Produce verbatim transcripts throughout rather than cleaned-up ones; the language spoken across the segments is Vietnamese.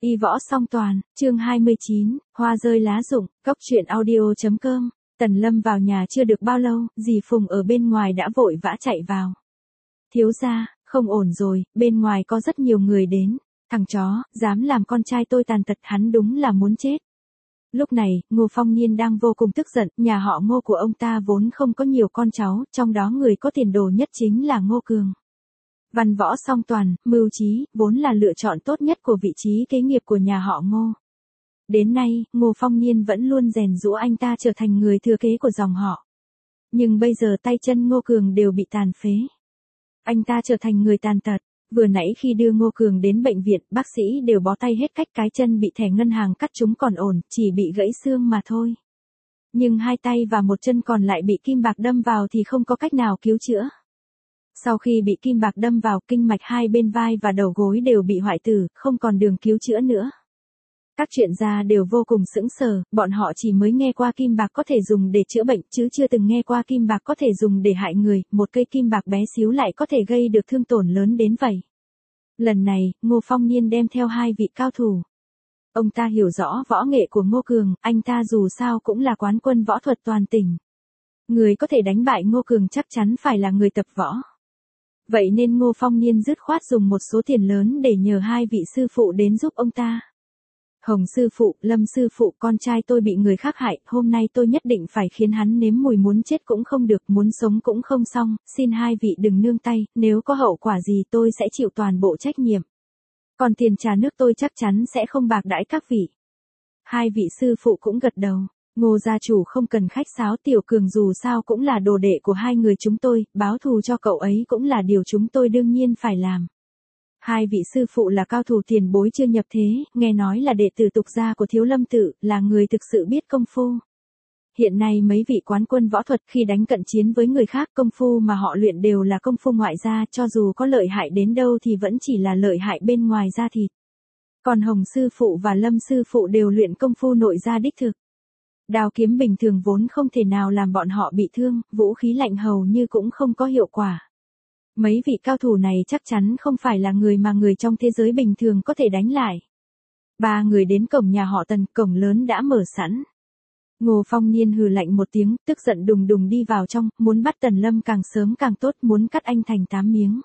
Y võ song toàn, chương hai mươi chín, hoa rơi lá rụng, góc truyện audio.com. Tần Lâm vào nhà chưa được bao lâu, dì Phùng ở bên ngoài đã vội vã chạy vào. Thiếu gia, không ổn rồi, bên ngoài có rất nhiều người đến. Thằng chó, dám làm con trai tôi tàn tật, hắn đúng là muốn chết. Lúc này, Ngô Phong Niên đang vô cùng tức giận, nhà họ Ngô của ông ta vốn không có nhiều con cháu, trong đó người có tiền đồ nhất chính là Ngô Cường. Văn võ song toàn, mưu trí, vốn là lựa chọn tốt nhất của vị trí kế nghiệp của nhà họ Ngô. Đến nay, Ngô Phong Niên vẫn luôn rèn giũa anh ta trở thành người thừa kế của dòng họ. Nhưng bây giờ tay chân Ngô Cường đều bị tàn phế. Anh ta trở thành người tàn tật. Vừa nãy khi đưa Ngô Cường đến bệnh viện, bác sĩ đều bó tay hết cách, cái chân bị thẻ ngân hàng cắt trúng còn ổn, chỉ bị gãy xương mà thôi. Nhưng hai tay và một chân còn lại bị kim bạc đâm vào thì không có cách nào cứu chữa. Sau khi bị kim bạc đâm vào, kinh mạch hai bên vai và đầu gối đều bị hoại tử, không còn đường cứu chữa nữa. Các chuyên gia đều vô cùng sững sờ, bọn họ chỉ mới nghe qua kim bạc có thể dùng để chữa bệnh, chứ chưa từng nghe qua kim bạc có thể dùng để hại người, một cây kim bạc bé xíu lại có thể gây được thương tổn lớn đến vậy. Lần này, Ngô Phong Niên đem theo hai vị cao thủ. Ông ta hiểu rõ võ nghệ của Ngô Cường, anh ta dù sao cũng là quán quân võ thuật toàn tỉnh. Người có thể đánh bại Ngô Cường chắc chắn phải là người tập võ. Vậy nên Ngô Phong Niên dứt khoát dùng một số tiền lớn để nhờ hai vị sư phụ đến giúp ông ta. Hồng sư phụ, Lâm sư phụ, con trai tôi bị người khác hại, hôm nay tôi nhất định phải khiến hắn nếm mùi, muốn chết cũng không được, muốn sống cũng không xong, xin hai vị đừng nương tay, nếu có hậu quả gì tôi sẽ chịu toàn bộ trách nhiệm. Còn tiền trà nước tôi chắc chắn sẽ không bạc đãi các vị. Hai vị sư phụ cũng gật đầu. Ngô gia chủ không cần khách sáo, Tiểu Cường dù sao cũng là đồ đệ của hai người chúng tôi, báo thù cho cậu ấy cũng là điều chúng tôi đương nhiên phải làm. Hai vị sư phụ là cao thủ tiền bối chưa nhập thế, nghe nói là đệ tử tục gia của Thiếu Lâm Tự, là người thực sự biết công phu. Hiện nay mấy vị quán quân võ thuật khi đánh cận chiến với người khác, công phu mà họ luyện đều là công phu ngoại gia, cho dù có lợi hại đến đâu thì vẫn chỉ là lợi hại bên ngoài da thịt. Còn Hồng sư phụ và Lâm sư phụ đều luyện công phu nội gia đích thực. Đao kiếm bình thường vốn không thể nào làm bọn họ bị thương, vũ khí lạnh hầu như cũng không có hiệu quả. Mấy vị cao thủ này chắc chắn không phải là người mà người trong thế giới bình thường có thể đánh lại. Ba người đến cổng nhà họ Tần, cổng lớn đã mở sẵn. Ngô Phong Niên hừ lạnh một tiếng, tức giận đùng đùng đi vào trong, muốn bắt Tần Lâm càng sớm càng tốt, muốn cắt anh thành tám miếng.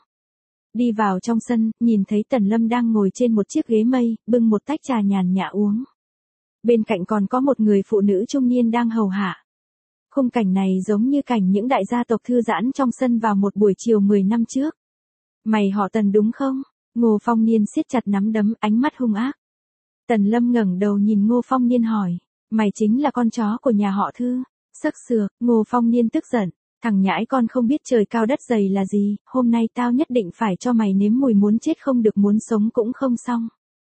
Đi vào trong sân, nhìn thấy Tần Lâm đang ngồi trên một chiếc ghế mây, bưng một tách trà nhàn nhã uống. Bên cạnh còn có một người phụ nữ trung niên đang hầu hạ. Khung cảnh này giống như cảnh những đại gia tộc thư giãn trong sân vào một buổi chiều mười năm trước. Mày họ Tần đúng không? Ngô Phong Niên siết chặt nắm đấm, ánh mắt hung ác. Tần Lâm ngẩng đầu nhìn Ngô Phong Niên hỏi, mày chính là con chó của nhà họ Thư? Sắc sừa, Ngô Phong Niên tức giận, thằng nhãi con không biết trời cao đất dày là gì, hôm nay tao nhất định phải cho mày nếm mùi, muốn chết không được, muốn sống cũng không xong.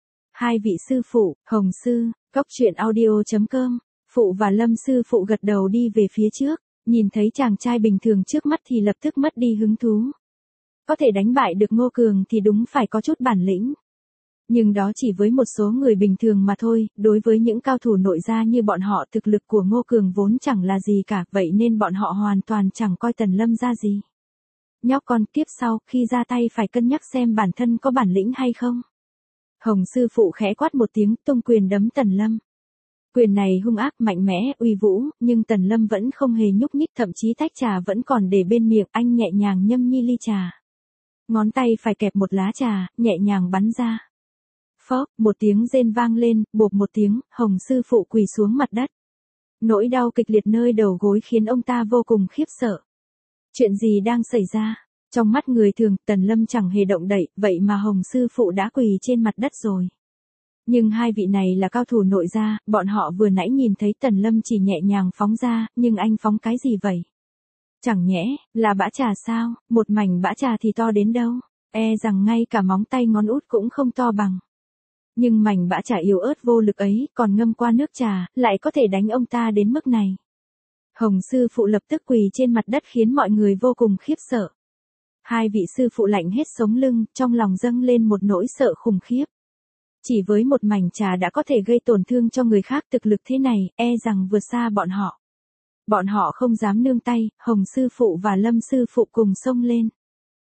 Hai vị sư phụ, Hồng sư, góc truyện audio.com. Phụ và Lâm sư phụ gật đầu đi về phía trước, nhìn thấy chàng trai bình thường trước mắt thì lập tức mất đi hứng thú. Có thể đánh bại được Ngô Cường thì đúng phải có chút bản lĩnh. Nhưng đó chỉ với một số người bình thường mà thôi, đối với những cao thủ nội gia như bọn họ, thực lực của Ngô Cường vốn chẳng là gì cả, vậy nên bọn họ hoàn toàn chẳng coi Tần Lâm ra gì. Nhóc con, tiếp sau, khi ra tay phải cân nhắc xem bản thân có bản lĩnh hay không. Hồng sư phụ khẽ quát một tiếng, tung quyền đấm Tần Lâm. Quyền này hung ác, mạnh mẽ, uy vũ, nhưng Tần Lâm vẫn không hề nhúc nhích, thậm chí tách trà vẫn còn để bên miệng, anh nhẹ nhàng nhâm nhi ly trà. Ngón tay phải kẹp một lá trà, nhẹ nhàng bắn ra. Phốc, một tiếng rên vang lên, bộp một tiếng, Hồng sư phụ quỳ xuống mặt đất. Nỗi đau kịch liệt nơi đầu gối khiến ông ta vô cùng khiếp sợ. Chuyện gì đang xảy ra? Trong mắt người thường, Tần Lâm chẳng hề động đậy, vậy mà Hồng sư phụ đã quỳ trên mặt đất rồi. Nhưng hai vị này là cao thủ nội gia, bọn họ vừa nãy nhìn thấy Tần Lâm chỉ nhẹ nhàng phóng ra, nhưng anh phóng cái gì vậy? Chẳng nhẽ, là bã trà sao? Một mảnh bã trà thì to đến đâu? E rằng ngay cả móng tay ngón út cũng không to bằng. Nhưng mảnh bã trà yếu ớt vô lực ấy, còn ngâm qua nước trà, lại có thể đánh ông ta đến mức này. Hồng sư phụ lập tức quỳ trên mặt đất khiến mọi người vô cùng khiếp sợ. Hai vị sư phụ lạnh hết sống lưng, trong lòng dâng lên một nỗi sợ khủng khiếp. Chỉ với một mảnh trà đã có thể gây tổn thương cho người khác, thực lực thế này, e rằng vượt xa bọn họ. Bọn họ không dám nương tay, Hồng sư phụ và Lâm sư phụ cùng xông lên.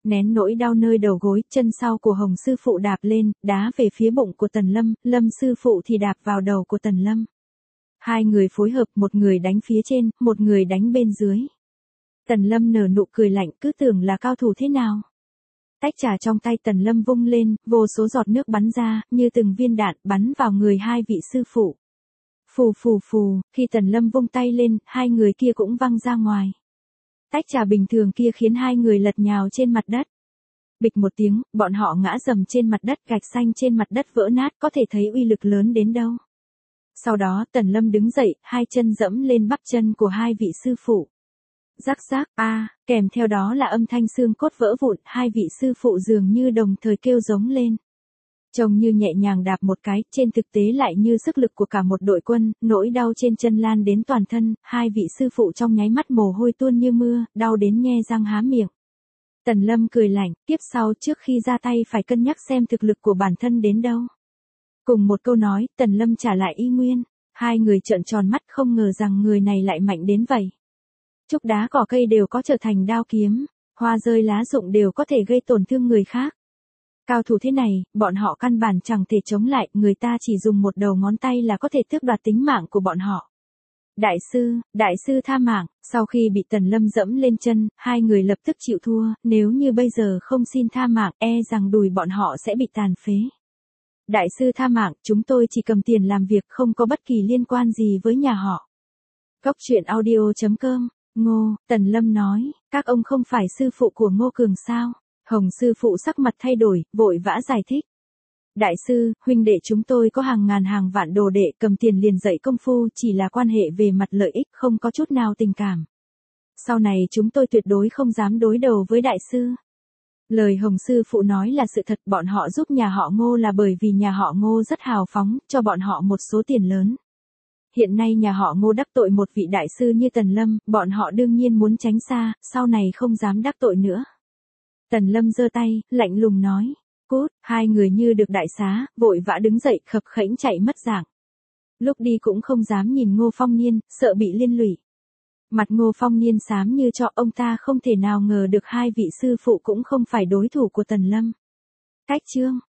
nén nỗi đau nơi đầu gối, chân sau của Hồng sư phụ đạp lên, đá về phía bụng của Tần Lâm, Lâm sư phụ thì đạp vào đầu của Tần Lâm. Hai người phối hợp, một người đánh phía trên, một người đánh bên dưới. Tần Lâm nở nụ cười lạnh, cứ tưởng là cao thủ thế nào. Tách trà trong tay Tần Lâm vung lên, vô số giọt nước bắn ra, như từng viên đạn, bắn vào người hai vị sư phụ. Phù phù phù, khi Tần Lâm vung tay lên, hai người kia cũng văng ra ngoài. Tách trà bình thường kia khiến hai người lật nhào trên mặt đất. Bịch một tiếng, bọn họ ngã rầm trên mặt đất, gạch xanh trên mặt đất vỡ nát, có thể thấy uy lực lớn đến đâu. Sau đó Tần Lâm đứng dậy, hai chân dẫm lên bắp chân của hai vị sư phụ. Rắc rắc, a, à, kèm theo đó là âm thanh xương cốt vỡ vụn, hai vị sư phụ dường như đồng thời kêu giống lên. Trông như nhẹ nhàng đạp một cái, trên thực tế lại như sức lực của cả một đội quân, nỗi đau trên chân lan đến toàn thân, hai vị sư phụ trong nháy mắt mồ hôi tuôn như mưa, đau đến nhe răng há miệng. Tần Lâm cười lạnh, tiếp sau trước khi ra tay phải cân nhắc xem thực lực của bản thân đến đâu. Cùng một câu nói, Tần Lâm trả lại y nguyên, hai người trợn tròn mắt không ngờ rằng người này lại mạnh đến vậy. Trúc đá cỏ cây đều có trở thành đao kiếm, hoa rơi lá rụng đều có thể gây tổn thương người khác. Cao thủ thế này, bọn họ căn bản chẳng thể chống lại, người ta chỉ dùng một đầu ngón tay là có thể tước đoạt tính mạng của bọn họ. Đại sư, đại sư tha mạng, sau khi bị Tần Lâm dẫm lên chân, hai người lập tức chịu thua, nếu như bây giờ không xin tha mạng, e rằng đùi bọn họ sẽ bị tàn phế. Đại sư tha mạng, chúng tôi chỉ cầm tiền làm việc không có bất kỳ liên quan gì với nhà họ. Góc truyện audio chấm com, Ngô, Tần Lâm nói, các ông không phải sư phụ của Ngô Cường sao? Hồng sư phụ sắc mặt thay đổi, vội vã giải thích. Đại sư, huynh đệ chúng tôi có hàng ngàn hàng vạn đồ đệ, cầm tiền liền dạy công phu, chỉ là quan hệ về mặt lợi ích, không có chút nào tình cảm. Sau này chúng tôi tuyệt đối không dám đối đầu với đại sư. Lời Hồng sư phụ nói là sự thật, bọn họ giúp nhà họ Ngô là bởi vì nhà họ Ngô rất hào phóng, cho bọn họ một số tiền lớn. Hiện nay nhà họ Ngô đắc tội một vị đại sư như Tần Lâm, bọn họ đương nhiên muốn tránh xa, sau này không dám đắc tội nữa. Tần Lâm giơ tay, lạnh lùng nói, cút, hai người như được đại xá, vội vã đứng dậy, khập khễnh chạy mất dạng. Lúc đi cũng không dám nhìn Ngô Phong Niên, sợ bị liên lụy. Mặt Ngô Phong Niên xám như cho, ông ta không thể nào ngờ được hai vị sư phụ cũng không phải đối thủ của Tần Lâm. Cách chương